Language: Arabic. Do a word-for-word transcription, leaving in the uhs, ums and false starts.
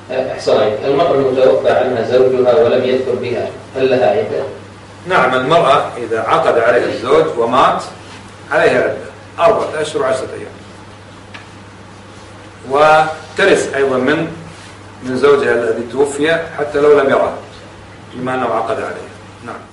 أحسن عليك. المرأة المتوفى عنها زوجها ولم يذكر بها هل لها عدة؟ نعم، المرأة إذا عقد عليها الزوج ومات عليها عدة أربعة أشهر وعشرة أيام، وترث أيضا من من زوجها الذي توفي حتى لو لم يرها بما أنه عقد عليها. نعم.